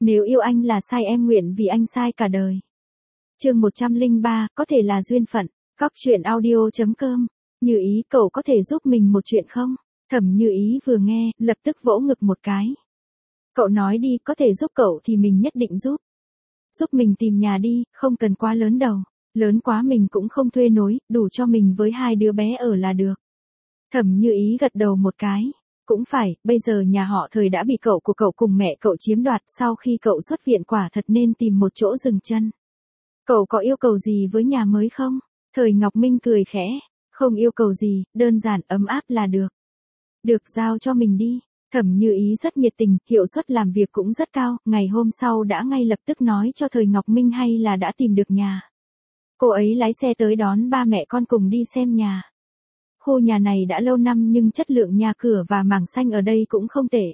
Nếu yêu anh là sai em nguyện vì anh sai cả đời. Chương 103, có thể là duyên phận. Góc truyện audio.com. Như Ý, cậu có thể giúp mình một chuyện không? Thẩm Như Ý vừa nghe, lập tức vỗ ngực một cái. Cậu nói đi, có thể giúp cậu thì mình nhất định giúp. Giúp mình tìm nhà đi, không cần quá lớn đâu. Lớn quá mình cũng không thuê nổi, đủ cho mình với 2 đứa bé ở là được. Thẩm Như Ý gật đầu một cái. Cũng phải, bây giờ nhà họ Thời đã bị cậu của cậu cùng mẹ cậu chiếm đoạt, sau khi cậu xuất viện quả thật nên tìm một chỗ dừng chân. Cậu có yêu cầu gì với nhà mới không? Thời Ngọc Minh cười khẽ. Không yêu cầu gì, đơn giản ấm áp là được. Được, giao cho mình đi. Thẩm Như Ý rất nhiệt tình, hiệu suất làm việc cũng rất cao, ngày hôm sau đã ngay lập tức nói cho Thời Ngọc Minh hay là đã tìm được nhà. Cô ấy lái xe tới đón ba mẹ con cùng đi xem nhà. Khu nhà này đã lâu năm nhưng chất lượng nhà cửa và mảng xanh ở đây cũng không tệ.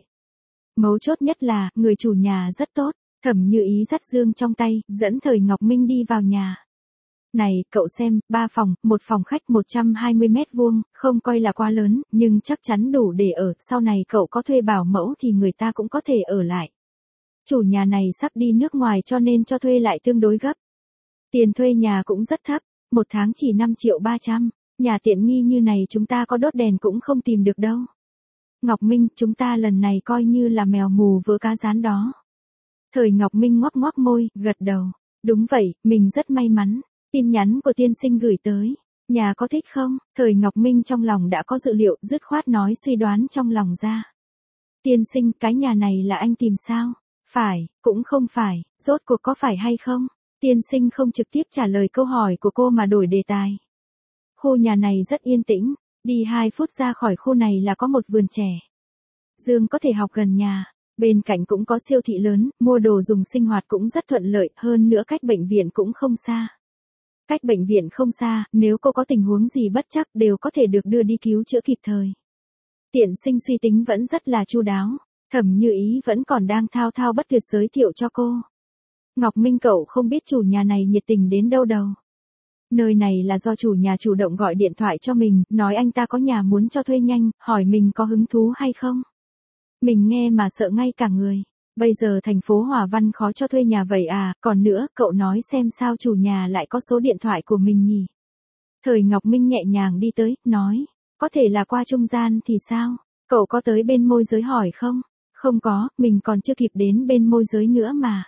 Mấu chốt nhất là, người chủ nhà rất tốt. Thẩm Như Ý dắt Dương trong tay, dẫn Thời Ngọc Minh đi vào nhà. Này, cậu xem, 3 phòng, 1 phòng khách 120 mét vuông, không coi là quá lớn, nhưng chắc chắn đủ để ở, sau này cậu có thuê bảo mẫu thì người ta cũng có thể ở lại. Chủ nhà này sắp đi nước ngoài cho nên cho thuê lại tương đối gấp. Tiền thuê nhà cũng rất thấp, 1 tháng chỉ 5.300.000, nhà tiện nghi như này chúng ta có đốt đèn cũng không tìm được đâu. Ngọc Minh, chúng ta lần này coi như là mèo mù vớ cá rán đó. Thời Ngọc Minh ngoắc ngoắc môi, gật đầu. Đúng vậy, mình rất may mắn. Tin nhắn của tiên sinh gửi tới. Nhà có thích không? Thời Ngọc Minh trong lòng đã có dự liệu, dứt khoát nói suy đoán trong lòng ra. Tiên sinh, cái nhà này là anh tìm sao? Phải, cũng không phải, rốt cuộc có phải hay không? Tiên sinh không trực tiếp trả lời câu hỏi của cô mà đổi đề tài. Khu nhà này rất yên tĩnh, đi 2 phút ra khỏi khu này là có một vườn trẻ. Dương có thể học gần nhà. Bên cạnh cũng có siêu thị lớn, mua đồ dùng sinh hoạt cũng rất thuận lợi, hơn nữa cách bệnh viện cũng không xa. Cách bệnh viện không xa, nếu cô có tình huống gì bất trắc đều có thể được đưa đi cứu chữa kịp thời. Tiện sinh suy tính vẫn rất là chu đáo, Thẩm Như Ý vẫn còn đang thao thao bất tuyệt giới thiệu cho cô. Ngọc Minh, cậu không biết chủ nhà này nhiệt tình đến đâu đâu. Nơi này là do chủ nhà chủ động gọi điện thoại cho mình, nói anh ta có nhà muốn cho thuê nhanh, hỏi mình có hứng thú hay không. Mình nghe mà sợ ngay cả người. Bây giờ thành phố Hòa Văn khó cho thuê nhà vậy à, còn nữa, cậu nói xem sao chủ nhà lại có số điện thoại của mình nhỉ? Thời Ngọc Minh nhẹ nhàng đi tới, nói, có thể là qua trung gian thì sao? Cậu có tới bên môi giới hỏi không? Không có, mình còn chưa kịp đến bên môi giới nữa mà.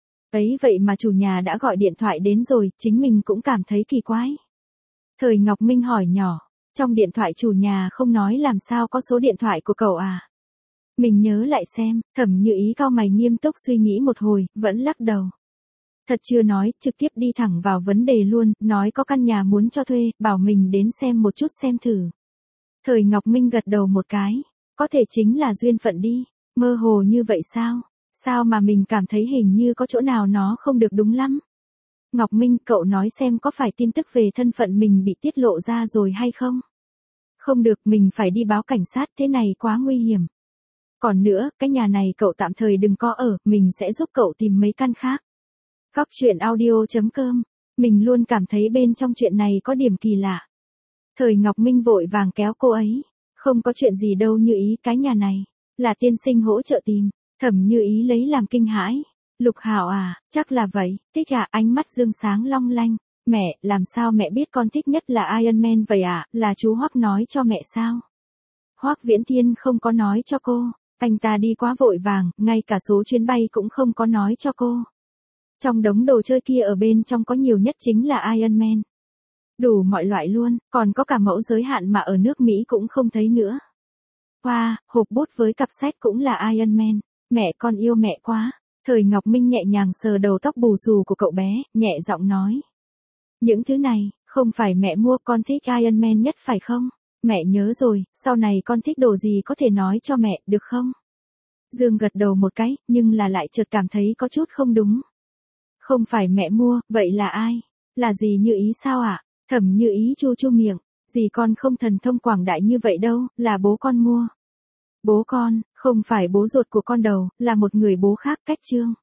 Ấy vậy mà chủ nhà đã gọi điện thoại đến rồi, chính mình cũng cảm thấy kỳ quái. Thời Ngọc Minh hỏi nhỏ, trong điện thoại chủ nhà không nói làm sao có số điện thoại của cậu à? Mình nhớ lại xem, Thẩm Như Ý cau mày nghiêm túc suy nghĩ một hồi, vẫn lắc đầu. Thật chưa nói, trực tiếp đi thẳng vào vấn đề luôn, nói có căn nhà muốn cho thuê, bảo mình đến xem một chút xem thử. Thời Ngọc Minh gật đầu một cái, có thể chính là duyên phận đi, mơ hồ như vậy sao? Sao mà mình cảm thấy hình như có chỗ nào nó không được đúng lắm? Ngọc Minh, cậu nói xem có phải tin tức về thân phận mình bị tiết lộ ra rồi hay không? Không được, mình phải đi báo cảnh sát, thế này quá nguy hiểm. Còn nữa, cái nhà này cậu tạm thời đừng có ở, mình sẽ giúp cậu tìm mấy căn khác. Góc truyện audio.com. Mình luôn cảm thấy bên trong chuyện này có điểm kỳ lạ. Thời Ngọc Minh vội vàng kéo cô ấy. Không có chuyện gì đâu Như Ý, cái nhà này là tiên sinh hỗ trợ tìm. Thẩm Như Ý lấy làm kinh hãi. Lục Hạo à, chắc là vậy, thích à? Ánh mắt Dương sáng long lanh. Mẹ, làm sao mẹ biết con thích nhất là Iron Man vậy à, là chú Hoắc nói cho mẹ sao? Hoắc Viễn Thiên không có nói cho cô. Anh ta đi quá vội vàng, ngay cả số chuyến bay cũng không có nói cho cô. Trong đống đồ chơi kia ở bên trong có nhiều nhất chính là Iron Man. Đủ mọi loại luôn, còn có cả mẫu giới hạn mà ở nước Mỹ cũng không thấy nữa. Wow, hộp bút với cặp sách cũng là Iron Man. Mẹ con yêu mẹ quá. Thời Ngọc Minh nhẹ nhàng sờ đầu tóc bù xù của cậu bé, nhẹ giọng nói. Những thứ này, không phải mẹ mua, con thích Iron Man nhất phải không? Mẹ nhớ rồi, sau này con thích đồ gì có thể nói cho mẹ, được không? Dương gật đầu một cái, nhưng là lại chợt cảm thấy có chút không đúng. Không phải mẹ mua, vậy là ai? Là gì Như Ý sao ạ? Thẩm Như Ý chu chu miệng, dì con không thần thông quảng đại như vậy đâu, là bố con mua. Bố con, không phải bố ruột của con đâu, là một người bố khác, cách Trương.